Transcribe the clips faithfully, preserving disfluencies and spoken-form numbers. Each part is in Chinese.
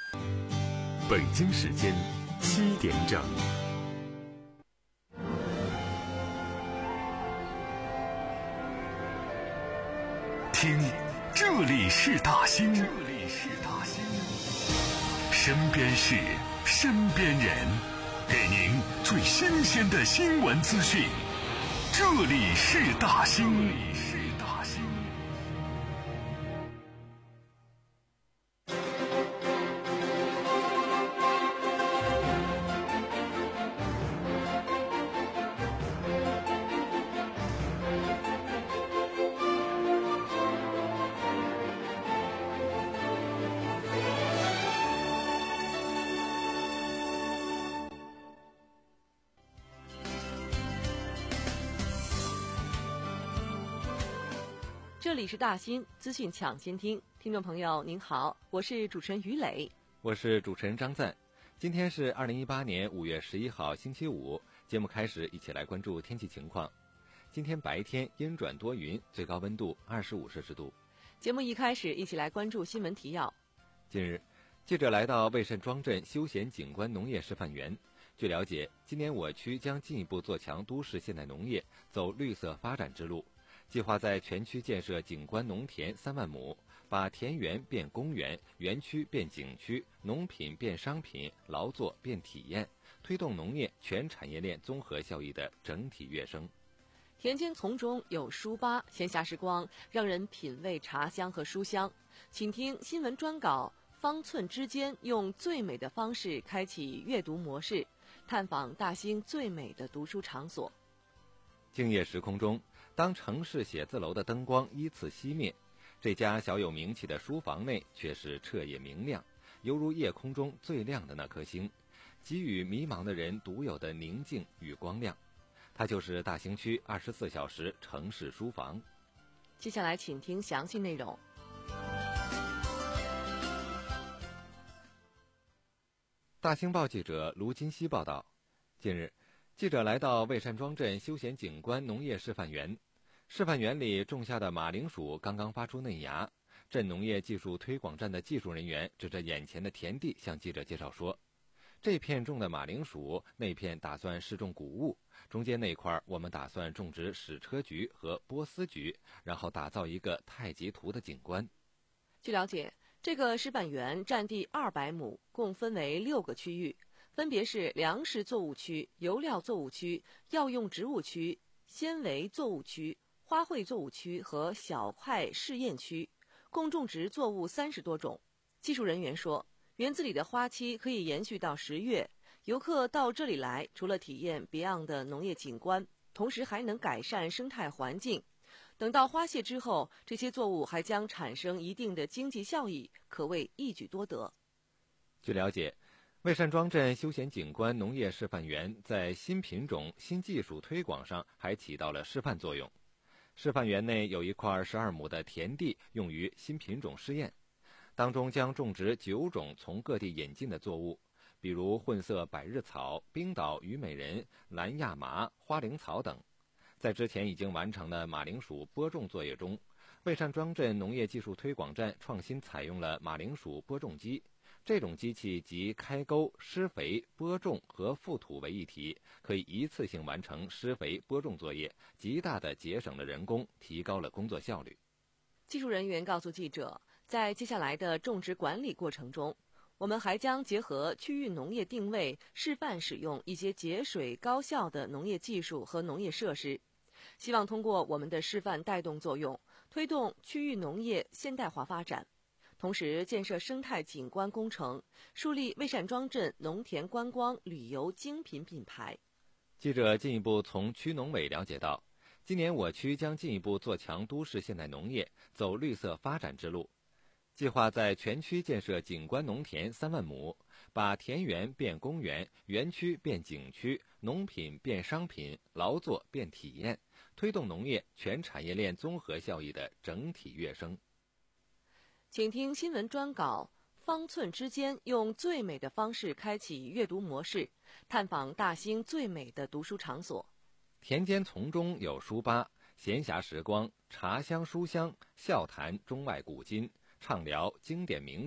北京时间七点整。听，这里是大兴，这里是大兴，身边事，身边人，给您最新鲜的新闻资讯。这里是大兴，这里是大兴。 这里是大兴资讯抢先听，听众朋友您好，我是主持人于磊， 我是主持人张赞。今天是二零一八年五月十一号星期五，节目开始，一起来关注天气情况。今天白天阴转多云，最高温度二十五摄氏度。 节目一开始，一起来关注新闻提要。 近日，记者来到魏善庄镇休闲景观农业示范园。据了解，今年我区将进一步做强都市现代农业，走绿色发展之路。计划在全区建设景观农田三万亩，把田园变公园，园区变景区，农品变商品，劳作变体验，推动农业全产业链综合效益的整体跃升。 田间丛中有书吧，闲暇时光让人品味茶香和书香。请听新闻专稿，方寸之间用最美的方式开启阅读模式，探访大兴最美的读书场所。 静夜时空中，当城市写字楼的灯光依次熄灭，这家小有名气的书房内却是彻夜明亮，犹如夜空中最亮的那颗星，给予迷茫的人独有的宁静与光亮。它就是大兴区二十四小时城市书房。 接下来请听详细内容。 大兴报记者卢金熙报道，近日记者来到魏善庄镇休闲景观农业示范园，示范园里种下的马铃薯刚刚发出嫩芽。镇农业技术推广站的技术人员指着眼前的田地向记者介绍说，这片种的马铃薯，那片打算试种谷物，中间那块我们打算种植矢车菊和波斯菊，然后打造一个太极图的景观。 据了解，这个示范园占地二百亩，共分为六个区域，分别是粮食作物区、油料作物区、药用植物区、纤维作物区、花卉作物区和小块试验区，共种植作物三十多种。技术人员说，园子里的花期可以延续到十月，游客到这里来，除了体验别样的农业景观，同时还能改善生态环境。等到花谢之后，这些作物还将产生一定的经济效益，可谓一举多得。 据了解，魏善庄镇休闲景观农业示范园在新品种、新技术推广上还起到了示范作用。示范园内有一块十二亩的田地用于新品种试验，当中将种植九种从各地引进的作物，比如混色百日草、冰岛虞美人、蓝亚麻、花灵草等。在之前已经完成的马铃薯播种作业中，魏善庄镇农业技术推广站创新采用了马铃薯播种机。这种机器集开沟、施肥、播种和覆土为一体，可以一次性完成施肥播种作业，极大地节省了人工，提高了工作效率。 技术人员告诉记者，在接下来的种植管理过程中，我们还将结合区域农业定位，示范使用一些节水高效的农业技术和农业设施，希望通过我们的示范带动作用，推动区域农业现代化发展，同时建设生态景观工程，树立魏善庄镇农田观光旅游精品品牌。 记者进一步从区农委了解到，今年我区将进一步做强都市现代农业，走绿色发展之路。计划在全区建设景观农田三万亩，把田园变公园，园区变景区，农品变商品，劳作变体验，推动农业全产业链综合效益的整体跃升。 请听新闻专稿，方寸之间用最美的方式开启阅读模式，探访大兴最美的读书场所。 田间丛中有书吧，闲暇时光茶香书香，笑谈中外古今，畅聊经典名著，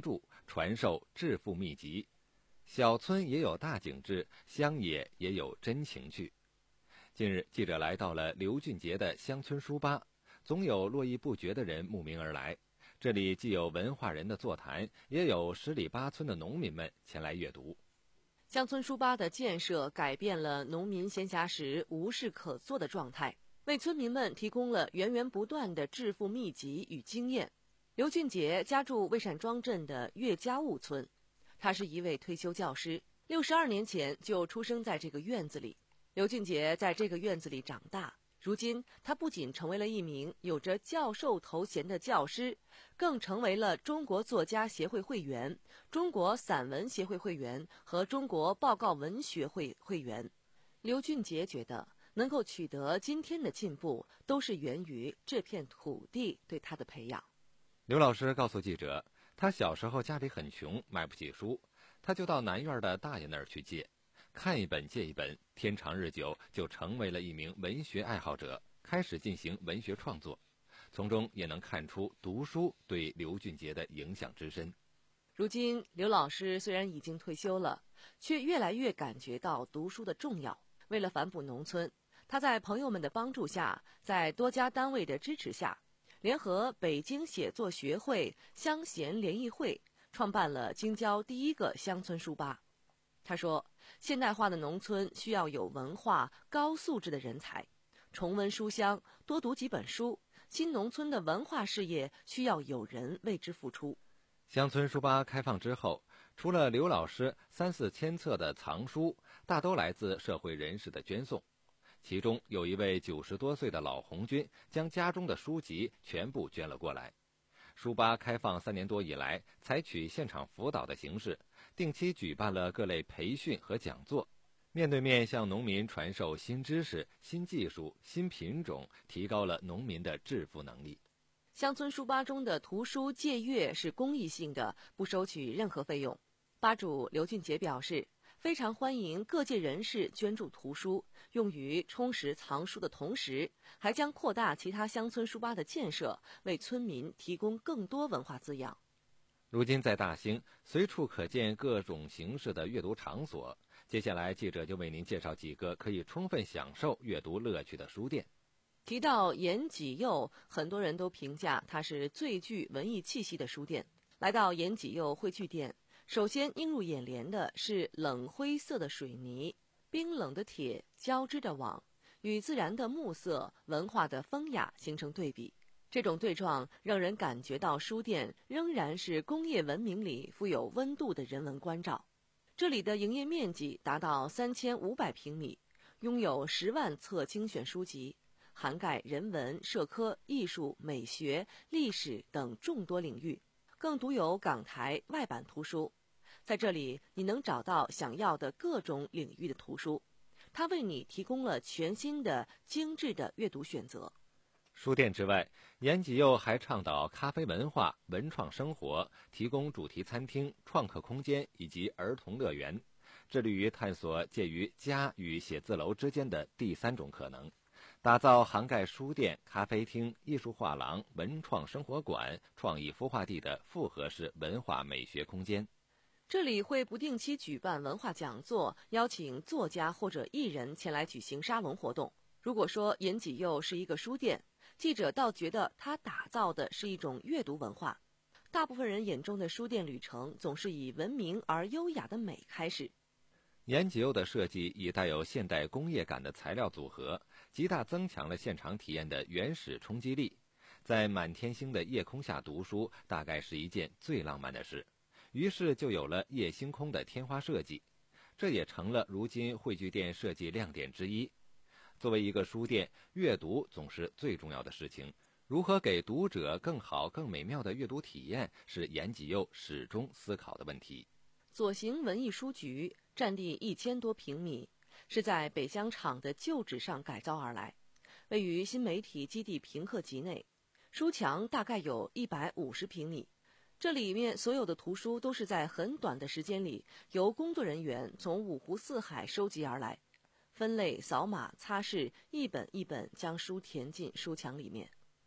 传授致富秘籍。小村也有大景致，乡野也有真情趣。近日，记者来到了刘俊杰的乡村书吧，总有络绎不绝的人慕名而来。这里既有文化人的座谈，也有十里八村的农民们前来阅读。 乡村书吧的建设改变了农民闲暇时无事可做的状态，为村民们提供了源源不断的致富秘籍与经验。刘俊杰家住魏善庄镇的岳家务村，他是一位退休教师，六十二年前就出生在这个院子里。刘俊杰在这个院子里长大，如今他不仅成为了一名有着教授头衔的教师，更成为了中国作家协会会员、中国散文协会会员和中国报告文学会会员。刘俊杰觉得，能够取得今天的进步，都是源于这片土地对他的培养。 刘老师告诉记者，他小时候家里很穷，买不起书，他就到南院的大爷那儿去借，看一本借一本，天长日久就成为了一名文学爱好者，开始进行文学创作。从中也能看出读书对刘俊杰的影响之深。 如今，刘老师虽然已经退休了，却越来越感觉到读书的重要。为了反哺农村，他在朋友们的帮助下，在多家单位的支持下，联合北京写作学会、乡贤联谊会，创办了京郊第一个乡村书吧。他说，现代化的农村需要有文化、高素质的人才，重温书香，多读几本书。新农村的文化事业需要有人为之付出。 乡村书吧开放之后，除了刘老师三四千册的藏书，大都来自社会人士的捐送。其中有一位九十多岁的老红军，将家中的书籍全部捐了过来。书吧开放三年多以来，采取现场辅导的形式，定期举办了各类培训和讲座，面对面向农民传授新知识、新技术、新品种，提高了农民的致富能力。 乡村书吧中的图书借阅是公益性的，不收取任何费用。吧主刘俊杰表示，非常欢迎各界人士捐助图书，用于充实藏书的同时，还将扩大其他乡村书吧的建设，为村民提供更多文化滋养。 如今在大兴，随处可见各种形式的阅读场所。接下来，记者就为您介绍几个可以充分享受阅读乐趣的书店。 提到延吉佑，很多人都评价它是最具文艺气息的书店。来到延吉佑汇聚店，首先映入眼帘的是冷灰色的水泥、冰冷的铁交织的网，与自然的木色、文化的风雅形成对比。这种对撞让人感觉到书店仍然是工业文明里富有温度的人文关照。这里的营业面积达到三千五百平米，拥有十万册精选书籍，涵盖人文、社科、艺术、美学、历史等众多领域，更独有港台外版图书。在这里，你能找到想要的各种领域的图书，它为你提供了全新的、精致的阅读选择。 书店之外，延吉佑还倡导咖啡文化、文创生活，提供主题餐厅、创客空间以及儿童乐园，致力于探索介于家与写字楼之间的第三种可能，打造涵盖书店、咖啡厅、艺术画廊、文创生活馆、创意孵化地的复合式文化美学空间。 这里会不定期举办文化讲座，邀请作家或者艺人前来举行沙龙活动。如果说延吉佑是一个书店，记者倒觉得它打造的是一种阅读文化。大部分人眼中的书店旅程总是以文明而优雅的美开始。 延吉佑的设计以带有现代工业感的材料组合，极大增强了现场体验的原始冲击力。在满天星的夜空下读书，大概是一件最浪漫的事。于是就有了夜星空的天花设计，这也成了如今汇聚店设计亮点之一。作为一个书店，阅读总是最重要的事情，如何给读者更好更美妙的阅读体验，是延吉佑始终思考的问题。 左行文艺书局占地一千多平米，是在北疆厂的旧址上改造而来，位于新媒体基地平克集内，书墙大概有一百五十平米。这里面所有的图书都是在很短的时间里，由工作人员从五湖四海收集而来，分类、扫码、擦拭，一本一本将书填进书墙里面。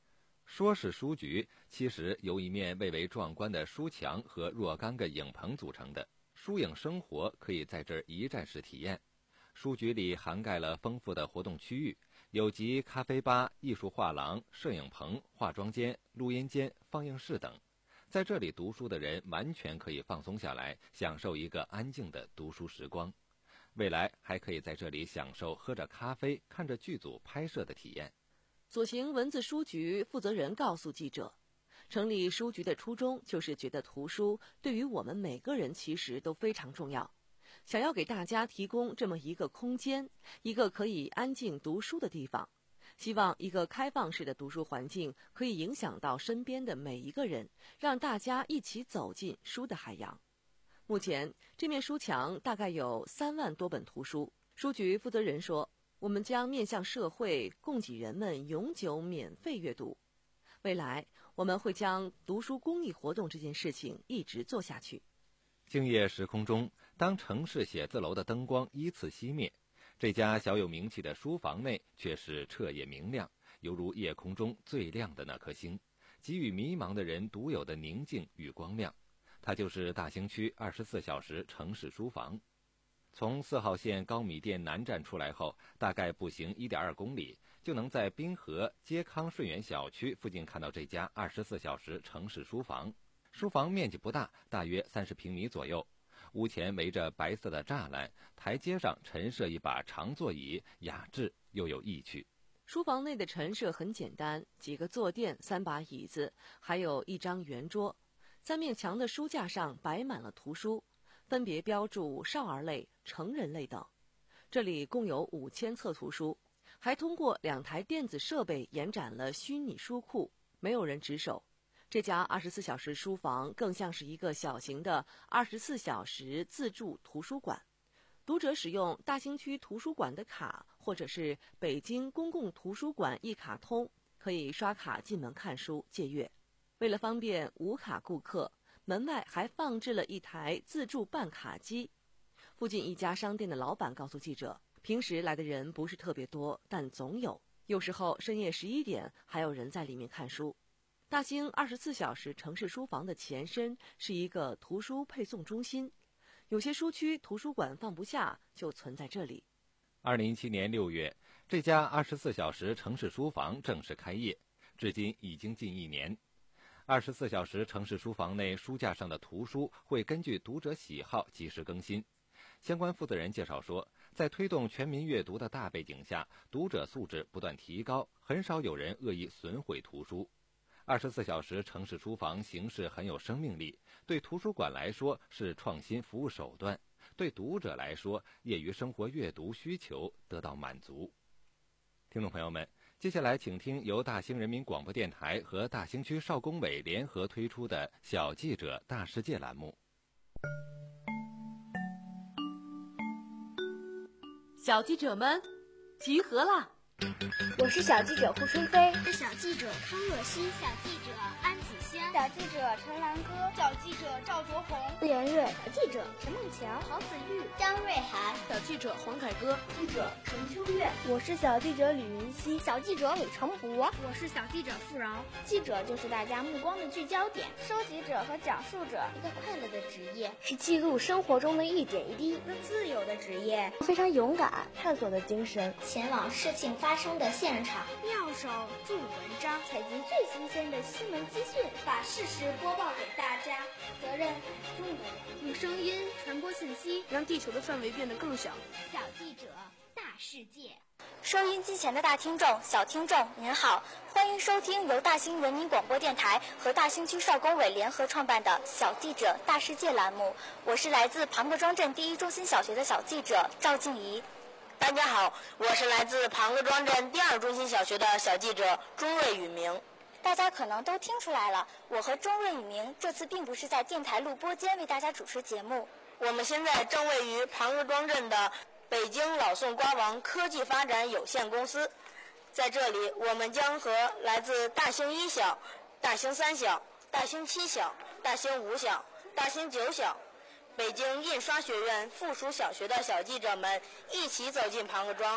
说是书局，其实由一面蔚为壮观的书墙和若干个影棚组成的。书影生活可以在这儿一站式体验。书局里涵盖了丰富的活动区域，有集咖啡吧、艺术画廊、摄影棚、化妆间、录音间、放映室等。在这里读书的人完全可以放松下来，享受一个安静的读书时光。未来还可以在这里享受喝着咖啡、看着剧组拍摄的体验。 左行文字书局负责人告诉记者，成立书局的初衷就是觉得图书对于我们每个人其实都非常重要，想要给大家提供这么一个空间，一个可以安静读书的地方。希望一个开放式的读书环境可以影响到身边的每一个人，让大家一起走进书的海洋。目前这面书墙大概有三万多本图书。书局负责人说，我们将面向社会，供给人们永久免费阅读。未来我们会将读书公益活动这件事情一直做下去。 静夜时空中，当城市写字楼的灯光依次熄灭，这家小有名气的书房内却是彻夜明亮，犹如夜空中最亮的那颗星，给予迷茫的人独有的宁静与光亮。它就是大兴区二十四小时城市书房。从四号线高米店南站出来后，大概步行 一点二公里，就能在滨河街康顺园小区附近看到这家二十四小时城市书房。书房面积不大，大约三十平米左右。屋前围着白色的栅栏，台阶上陈设一把长座椅，雅致又有意趣。 书房内的陈设很简单，几个坐垫，三把椅子，还有一张圆桌。三面墙的书架上摆满了图书，分别标注少儿类、成人类等。这里共有五千册图书，还通过两台电子设备延展了虚拟书库，没有人值守。这家二十四小时书房更像是一个小型的二十四小时自助图书馆。读者使用大兴区图书馆的卡，或者是北京公共图书馆一卡通，可以刷卡进门看书借阅。为了方便无卡顾客，门外还放置了一台自助办卡机。附近一家商店的老板告诉记者，平时来的人不是特别多，但总有，有时候深夜十一点还有人在里面看书。大兴二十四小时城市书房的前身是一个图书配送中心，有些书区图书馆放不下，就存在这里。 二零一七年六月，这家二十四小时城市书房正式开业，至今已经近一年。二十四小时城市书房内书架上的图书会根据读者喜好及时更新。相关负责人介绍说，在推动全民阅读的大背景下，读者素质不断提高，很少有人恶意损毁图书。二十四小时城市书房形式很有生命力，对图书馆来说是创新服务手段，对读者来说，业余生活阅读需求得到满足。听众朋友们，接下来请听由大兴人民广播电台和大兴区少工委联合推出的小记者大世界栏目。 小记者们集合啦！ 我是小记者胡春飞， 是小记者康若曦， 小记者安子轩， 小记者陈兰歌， 小记者赵卓红， 连瑞， 小记者陈梦桥， 曹子玉， 张瑞涵， 小记者黄凯歌， 记者陈秋月， 我是小记者李云熙， 小记者李成博， 我是小记者付饶。 记者就是大家目光的聚焦点， 收集者和讲述者， 一个快乐的职业， 是记录生活中的一点一滴， 一个自由的职业， 非常勇敢，探索的精神， 前往事情发生的现场， 妙手著文章， 采集最新鲜的新闻资讯， 把事实播报给大家。责任很重的人， 用声音传播信息， 让地球的范围变得更小。 小记者大世界。 收音机前的大听众、小听众，您好，欢迎收听由大兴人民广播电台和大兴区少工委联合创办的《小记者大世界》栏目。我是来自庞各庄镇第一中心小学的小记者赵静怡。 大家好，我是来自庞各庄镇第二中心小学的小记者钟瑞宇明。 大家可能都听出来了，我和钟瑞宇明这次并不是在电台录播间为大家主持节目， 我们现在正位于庞各庄镇的北京老宋瓜王科技发展有限公司，在这里我们将和来自大兴一小、大兴三小、大兴七小、大兴五小、大兴九小、北京印刷学院附属小学的小记者们一起走进庞各庄，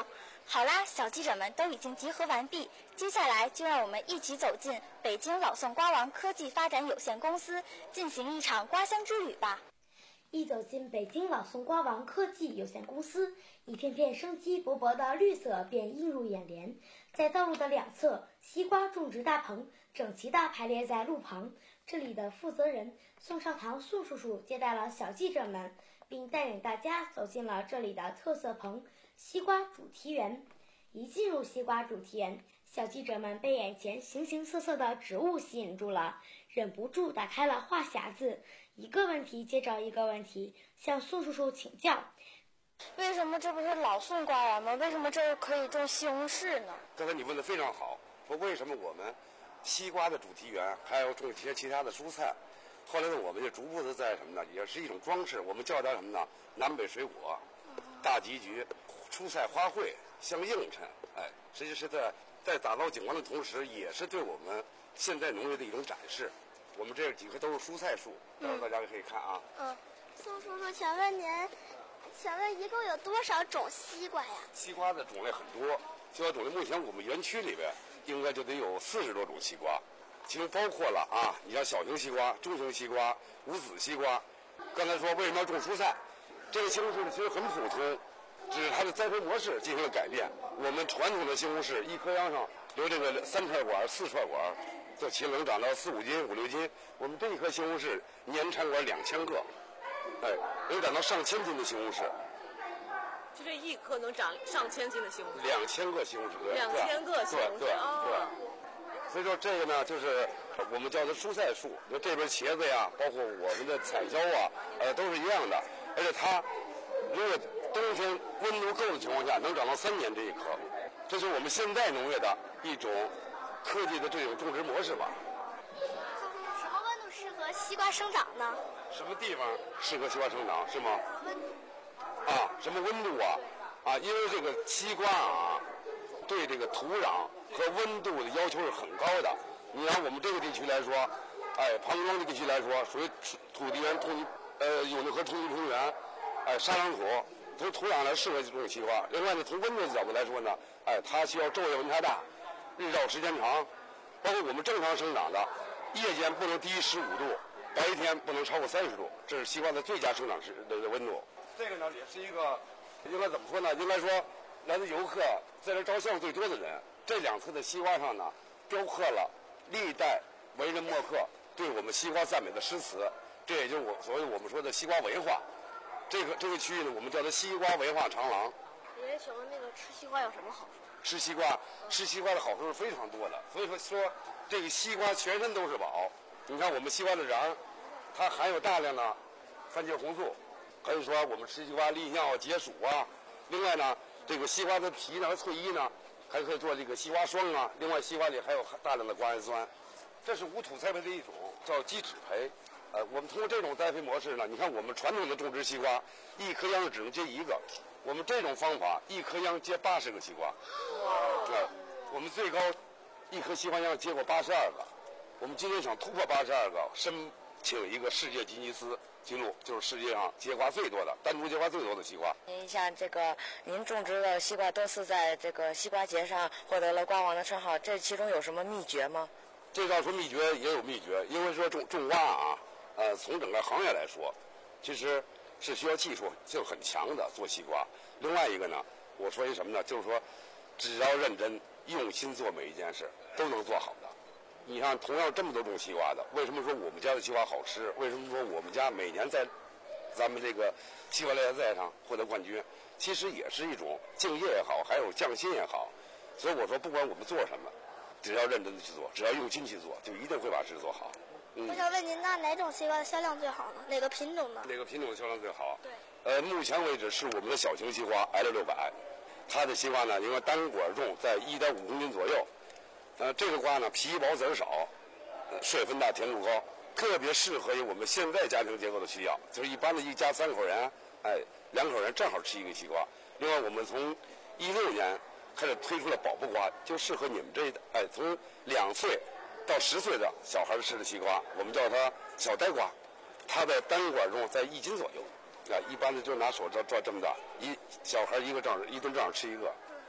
好啦，小记者们都已经集合完毕，接下来就让我们一起走进北京老宋瓜王科技发展有限公司，进行一场瓜乡之旅吧。 一走进北京老宋瓜王科技有限公司，一片片生机勃勃的绿色便映入眼帘。在道路的两侧，西瓜种植大棚整齐地排列在路旁。这里的负责人宋少堂宋叔叔接待了小记者们，并带领大家走进了这里的特色棚——西瓜主题园。一进入西瓜主题园，小记者们被眼前形形色色的植物吸引住了，忍不住打开了话匣子，一个问题接着一个问题向宋叔叔请教。 为什么这不是老宋瓜园吗？为什么这儿可以种西红柿呢？ 刚才你问的非常好，说为什么我们西瓜的主题园还要种一些其他的蔬菜？后来呢，我们就逐步的在什么呢？也是一种装饰，我们叫它什么呢？南北水果、大吉菊、蔬菜花卉相映衬。哎，实际是在在打造景观的同时，也是对我们现代农业的一种展示。我们这几棵都是蔬菜树，到时候大家可以看啊。 嗯，宋叔叔，请问您，请问一共有多少种西瓜呀？ 西瓜的种类很多，西瓜种类目前我们园区里边应该就得有四十多种西瓜，其中包括了啊，你像小型西瓜、中型西瓜、无籽西瓜。刚才说为什么要种蔬菜？这个西红柿其实很普通，只是它的栽培模式进行了改变。我们传统的西红柿一颗秧上留这个三串管、四串管，这其能长到四五斤、五六斤。我们这一颗西红柿年产管两千个，哎，能长到上千斤的西红柿。 就这一颗能长上千斤的西红柿？ 两千个西红柿，对， 两千个西红柿， 对对哦。 所以说这个呢，就是我们叫做蔬菜树。就这边茄子呀，包括我们的彩椒啊，呃，都是一样的。而且它如果冬天温度够的情况下，能长到三年这一棵。这是我们现代农业的一种科技的这种种植模式吧。 什么温度适合西瓜生长呢？ 什么地方适合西瓜生长是吗？啊，什么温度啊？啊，因为这个西瓜啊，对这个土壤和温度的要求是很高的。你拿我们这个地区来说，哎，庞庄的地区来说，属于土地源通呃永定河通济平原，哎，沙壤土，从土壤来适合种西瓜。另外呢，从温度的角度来说呢，哎，它需要昼夜温差大，日照时间长，包括我们正常生长的，夜间不能低于十五度，白天不能超过三十度，这是西瓜的最佳生长时的温度。这个呢，也是一个应该怎么说呢？应该说，来自游客在这照相最多的人，这两侧的西瓜上呢，雕刻了历代文人墨客对我们西瓜赞美的诗词，这也就是我所谓我们说的西瓜文化。这个这个区域呢，我们叫它西瓜文化长廊。 爷爷，请问那个吃西瓜有什么好处？ 吃西瓜，吃西瓜的好处是非常多的。所以说说这个西瓜全身都是宝。你看我们西瓜的瓤，它含有大量的番茄红素。可以说我们吃西瓜利尿解暑啊。另外呢，这个西瓜的皮呢和脆衣呢，还可以做这个西瓜霜啊。另外，西瓜里还有大量的瓜氨酸，这是无土栽培的一种，叫基质培。呃，我们通过这种栽培模式呢，你看我们传统的种植西瓜，一颗秧只能结一个，我们这种方法一颗秧结八十个西瓜。呃，我们最高一颗西瓜秧结过八十二个，我们今天想突破八十二个，申请一个世界吉尼斯记录，就是世界上结瓜最多的、单独结瓜最多的西瓜。 您像这个，您种植的西瓜多次在这个西瓜节上获得了瓜王的称号，这其中有什么秘诀吗？ 这要说秘诀也有秘诀，因为说种种瓜啊，呃，从整个行业来说，其实是需要技术就很强的做西瓜。另外一个呢，我说一什么呢？就是说，只要认真用心做每一件事，都能做好的。你看，同样这么多种西瓜的，为什么说我们家的西瓜好吃？为什么说我们家每年在咱们这个西瓜联赛上获得冠军？其实也是一种敬业也好，还有匠心也好。所以我说，不管我们做什么，只要认真的去做，只要用心去做，就一定会把事做好。 嗯、我想问您，那哪种西瓜的销量最好呢？哪个品种呢？ 哪个品种的销量最好？ 对。 呃，目前为止是我们的小型西瓜 L 六百，它的西瓜呢，因为单管重在一点五公斤左右。呃，这个瓜呢，皮薄籽少，呃，水分大，甜度高，特别适合于我们现在家庭结构的需要。就是一般的一家三口人，哎，两口人正好吃一个西瓜。另外，我们从一六年开始推出了宝宝瓜，就适合你们这一代，哎，从两岁到十岁的小孩吃的西瓜，我们叫它小呆瓜，它的单管重在一斤左右，啊，一般的就拿手抓抓这么大，一小孩一个正好一顿正好吃一个。 就是说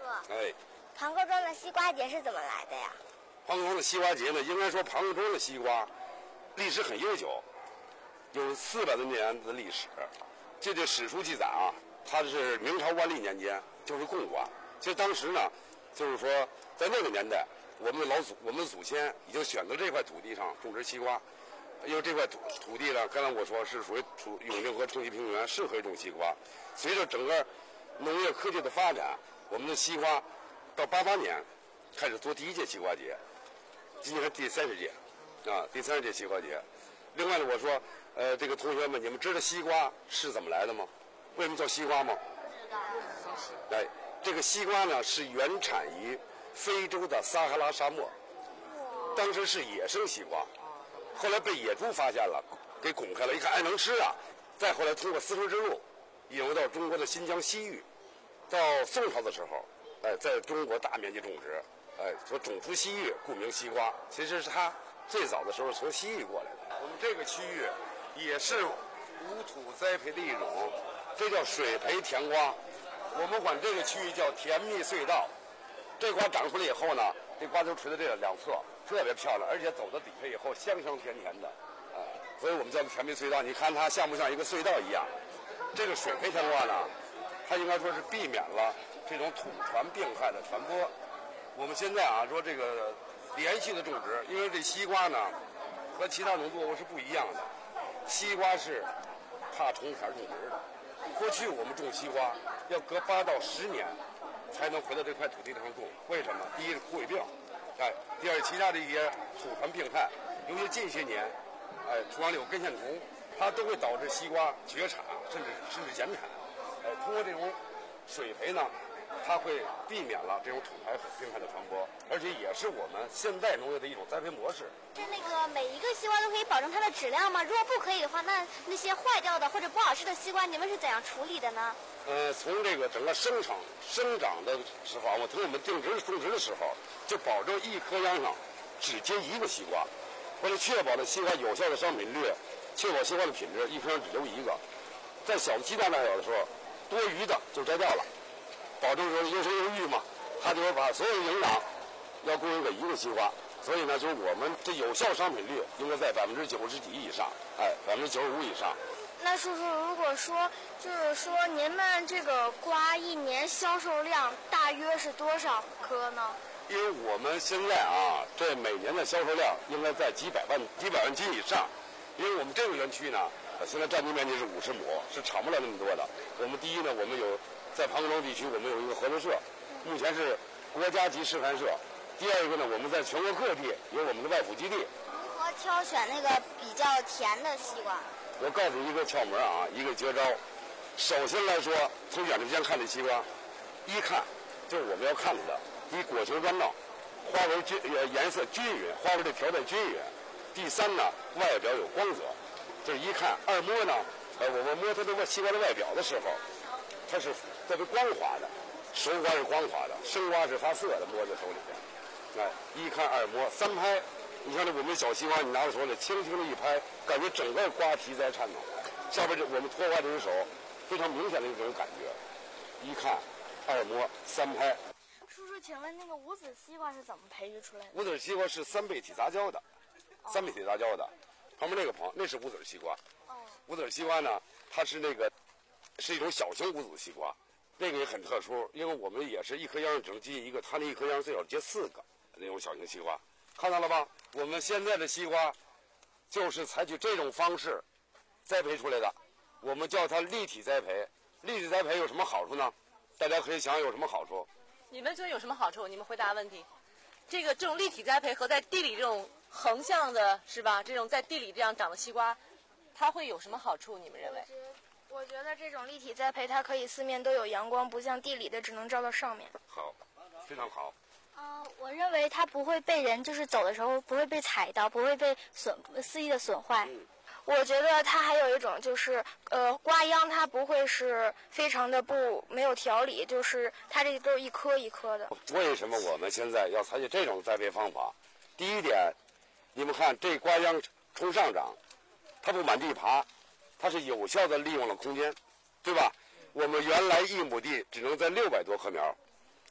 哎， 庞各庄的西瓜节是怎么来的呀？ 庞各庄的西瓜节呢，应该说庞各庄的西瓜历史很悠久，有四百多年的历史。这这史书记载啊，它是明朝万历年间就是贡瓜。其实当时呢，就是说在那个年代，我们的老祖我们的祖先已经选择这块土地上种植西瓜。因为这块土土地呢，刚才我说是属于属永定河冲积平原，适合种西瓜。随着整个农业科技的发展，我们的西瓜到八八年开始做第一届西瓜节，今年是第三十届，啊，第三十届西瓜节。另外呢，我说，呃，这个同学们，你们知道西瓜是怎么来的吗？为什么叫西瓜吗？ 不知道。 哎，这个西瓜呢是原产于非洲的撒哈拉沙漠，当时是野生西瓜。后来被野猪发现了，给拱开了，一看哎能吃啊！再后来通过丝绸之路引入到中国的新疆西域，到宋朝的时候，哎，在中国大面积种植，哎，所种出西域，故名西瓜。其实是它最早的时候从西域过来的。我们这个区域也是无土栽培的一种，这叫水培甜瓜。我们管这个区域叫甜蜜隧道。这瓜长出来以后呢，这瓜就垂在这两侧。特别漂亮，而且走到底下以后香香甜甜的，啊，所以我们叫做甜蜜隧道。你看它像不像一个隧道一样？这个水培甜瓜呢，它应该说是避免了这种土传病害的传播。我们现在啊说这个连续的种植，因为这西瓜呢和其他农作物是不一样的，西瓜是怕虫茬种植的。过去我们种西瓜要隔八到十年才能回到这块土地上种，为什么？第一是枯萎病。哎，第二，其他的一些土传病害，尤其近些年，哎，土壤里有根线虫，它都会导致西瓜绝产，甚至甚至减产。哎，通过这种水培呢，它会避免了这种土台病害的传播，而且也是我们现代农业的一种栽培模式。 是那个每一个西瓜都可以保证它的质量吗？如果不可以的话，那那些坏掉的或者不好吃的西瓜，你们是怎样处理的呢？ 呃，从这个整个生长生长的时候，我从我们定植种植的时候，就保证一棵秧上只结一个西瓜，为了确保了西瓜有效的商品率，确保西瓜的品质，一棵上只留一个。在小的鸡蛋大小的时候，多余的就摘掉了，保证说优生优育嘛，它就是把所有的营养要供应给一个西瓜。所以呢，就是我们这有效商品率应该在百分之九十几以上，哎，百分之九十五以上。 那叔叔，如果说就是说您们这个瓜一年销售量大约是多少颗呢？ 因为我们现在啊，这每年的销售量应该在几百万几百万斤以上。因为我们这个园区呢，现在占地面积是五十亩，是产不了那么多的。我们第一呢，我们有在庞各庄地区，我们有一个合作社，目前是国家级示范社。第二个呢，我们在全国各地有我们的外辅基地。 如何挑选那个比较甜的西瓜？ 我告诉你一个窍门啊，一个绝招。首先来说，从远处先看这西瓜，一看就是我们要看的，第一果形端正，花纹均呃颜色均匀，花纹的条带均匀。第三呢，外表有光泽，就是一看。二摸呢，呃，我们摸它的外西瓜的外表的时候，它是特别光滑的，熟瓜是光滑的，生瓜是发涩的，摸在手里边。哎，一看二摸三拍。你看这我们小西瓜，你拿在手里轻轻的一拍，感觉整个瓜皮在颤抖。下边这我们托瓜这只手，非常明显的一种感觉。一看，二摸，三拍。 叔叔，请问那个无籽西瓜是怎么培育出来的？ 无籽西瓜是三倍体杂交的，三倍体杂交的。旁边那个棚那是无籽西瓜。 哦。 无籽西瓜呢，它是那个是一种小型无籽西瓜，那个也很特殊，因为我们也是一颗秧上只能结一个，它那一颗秧最少结四个那种小型西瓜。看到了吧？我们现在的西瓜就是采取这种方式栽培出来的，我们叫它立体栽培。立体栽培有什么好处呢？大家可以想想有什么好处。 你们觉得有什么好处？你们回答问题。这个这种立体栽培和在地里这种横向的，是吧？这种在地里这样长的西瓜，它会有什么好处？你们认为？ 我觉得这种立体栽培，它可以四面都有阳光，不像地里的只能照到上面。 好，非常好。 呃，我认为它不会被人就是走的时候不会被踩到，不会被损肆意的损坏。 嗯， 我觉得它还有一种就是呃瓜秧它不会是非常的不没有条理，就是它这都是一颗一颗的。 为什么我们现在要采取这种栽培方法？第一点，你们看这瓜秧冲上长，它不满地爬，它是有效的利用了空间，对吧？我们原来一亩地只能栽六百多棵苗。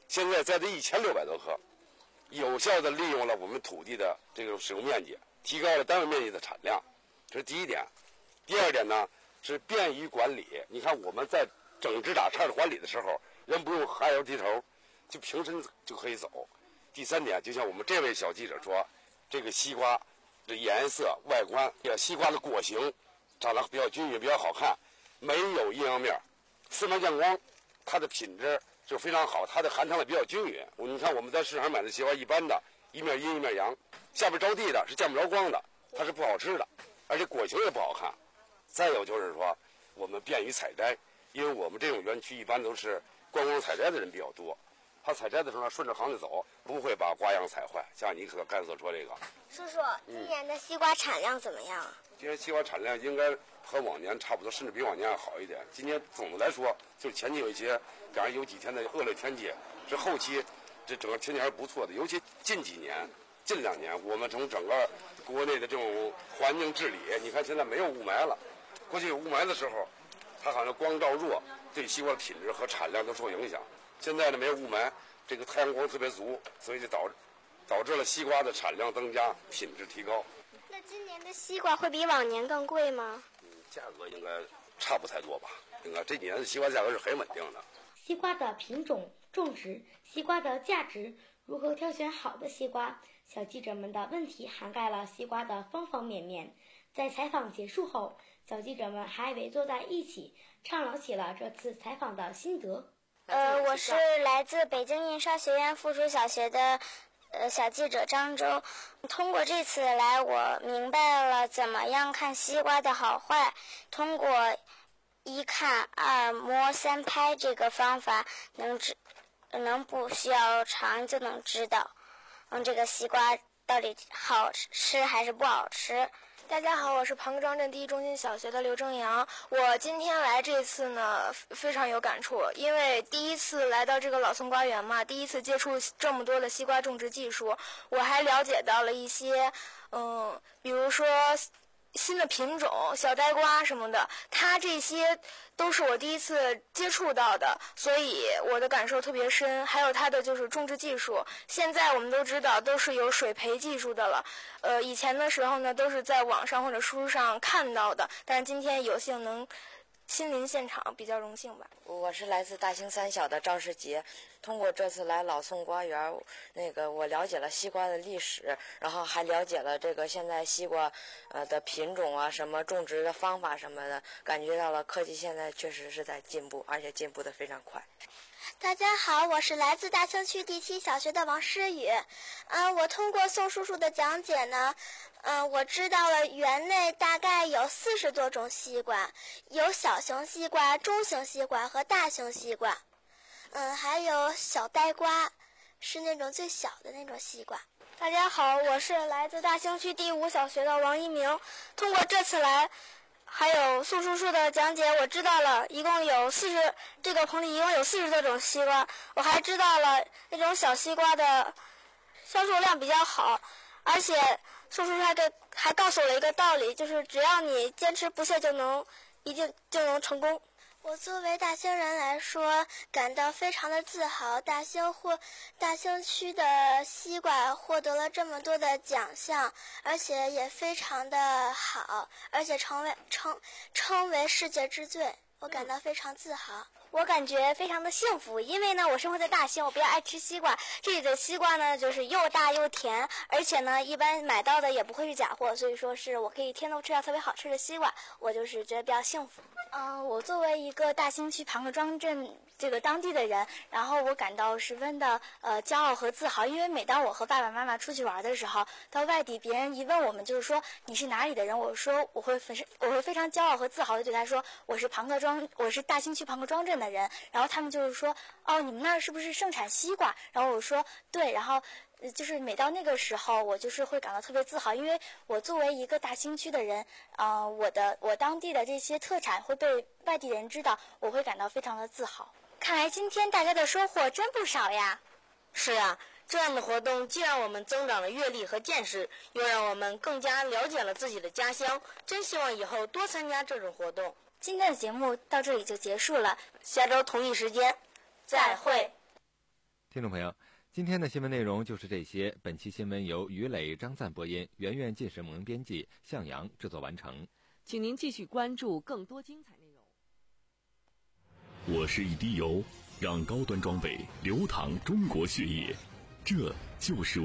现在栽的一千六百多棵，有效的利用了我们土地的这个使用面积，提高了单位面积的产量，这是第一点。第二点呢是便于管理。你看我们在整枝打杈管理的时候，人不用哈腰低头，就平身就可以走。第三点，就像我们这位小记者说，这个西瓜这颜色、外观，西瓜的果形长得比较均匀，比较好看，没有阴阳面，四面见光，它的品质就非常好，它的含糖量比较均匀。你看我们在市场买的西瓜，一般的一面阴一面阳，下边着地的是见不着光的，它是不好吃的，而且果形也不好看。再有就是说，我们便于采摘，因为我们这种园区一般都是观光采摘的人比较多，他采摘的时候呢顺着行子走，不会把瓜秧采坏。像你可刚才所说这个， 叔叔，今年的西瓜产量怎么样啊？ 今年西瓜产量应该和往年差不多，甚至比往年要好一点。今年总的来说，就是前期有一些，赶上有几天的恶劣天气，这后期这整个天气还是不错的。尤其近几年、近两年，我们从整个国内的这种环境治理，你看现在没有雾霾了。过去有雾霾的时候，它好像光照弱，对西瓜的品质和产量都受影响。现在呢没有雾霾，这个太阳光特别足，所以就导导致了西瓜的产量增加，品质提高。 那今年的西瓜会比往年更贵吗？ 嗯，价格应该差不太多吧。应该这几年的西瓜价格是很稳定的。 西瓜的品种、种植、西瓜的价值，如何挑选好的西瓜？小记者们的问题涵盖了西瓜的方方面面。在采访结束后，小记者们还围坐在一起，畅聊起了这次采访的心得。 呃，我是来自北京印刷学院附属小学的呃小记者张周。通过这次来，我明白了怎么样看西瓜的好坏。通过一看、二摸、三拍这个方法，能知能不需要尝就能知道，嗯，这个西瓜到底好吃还是不好吃。 大家好，我是庞各庄镇第一中心小学的刘正阳。我今天来这次呢，非常有感触，因为第一次来到这个老松瓜园嘛，第一次接触这么多的西瓜种植技术，我还了解到了一些，嗯，比如说新的品种、小呆瓜什么的，它这些都是我第一次接触到的，所以我的感受特别深。还有它的就是种植技术，现在我们都知道都是有水培技术的了。呃，以前的时候呢，都是在网上或者书上看到的，但是今天有幸能亲临现场，比较荣幸吧。 我是来自大兴三小的赵世杰。通过这次来老松瓜园，那个我了解了西瓜的历史，然后还了解了这个现在西瓜呃的品种啊，什么种植的方法什么的，感觉到了科技现在确实是在进步，而且进步的非常快。 大家好，我是来自大兴区第七小学的王诗雨。嗯，我通过宋叔叔的讲解呢，嗯，我知道了园内大概有四十多种西瓜，有小型西瓜、中型西瓜和大型西瓜。嗯，还有小呆瓜，是那种最小的那种西瓜。 大家好，我是来自大兴区第五小学的王一鸣。通过这次来，还有宋叔叔的讲解，我知道了一共有四十，这个棚里一共有四十多种西瓜。我还知道了那种小西瓜的销售量比较好，而且宋叔叔还给还告诉我了一个道理，就是只要你坚持不懈，就能一定就能成功。 我作为大兴人来说，感到非常的自豪。大兴获大兴区的西瓜获得了这么多的奖项，而且也非常的好，而且成为称称为世界之最，我感到非常自豪。 我感觉非常的幸福，因为呢，我生活在大兴，我比较爱吃西瓜。这里的西瓜呢，就是又大又甜，而且呢，一般买到的也不会是假货，所以说是我可以天天吃到特别好吃的西瓜，我就是觉得比较幸福。嗯、呃，我作为一个大兴区庞各庄镇这个当地的人，然后我感到十分的呃骄傲和自豪，因为每当我和爸爸妈妈出去玩的时候，到外地，别人一问我们就是说你是哪里的人，我说我会非我会非常骄傲和自豪的对他说我是庞各庄，我是大兴区庞各庄镇的人，然后他们就是说，哦，你们那儿是不是盛产西瓜？然后我说对，然后就是每到那个时候，我就是会感到特别自豪，因为我作为一个大兴区的人，呃，我的我当地的这些特产会被外地人知道，我会感到非常的自豪。看来今天大家的收获真不少呀。 是呀，这样的活动既让我们增长了阅历和见识，又让我们更加了解了自己的家乡。真希望以后多参加这种活动。 今天的节目到这里就结束了， 下周同一时间再会。 听众朋友，今天的新闻内容就是这些。本期新闻由于磊、张赞播音，圆圆、晋时萌编辑，向阳制作完成。 请您继续关注更多精彩内容。 我是一滴油，让高端装备流淌中国血液，这就是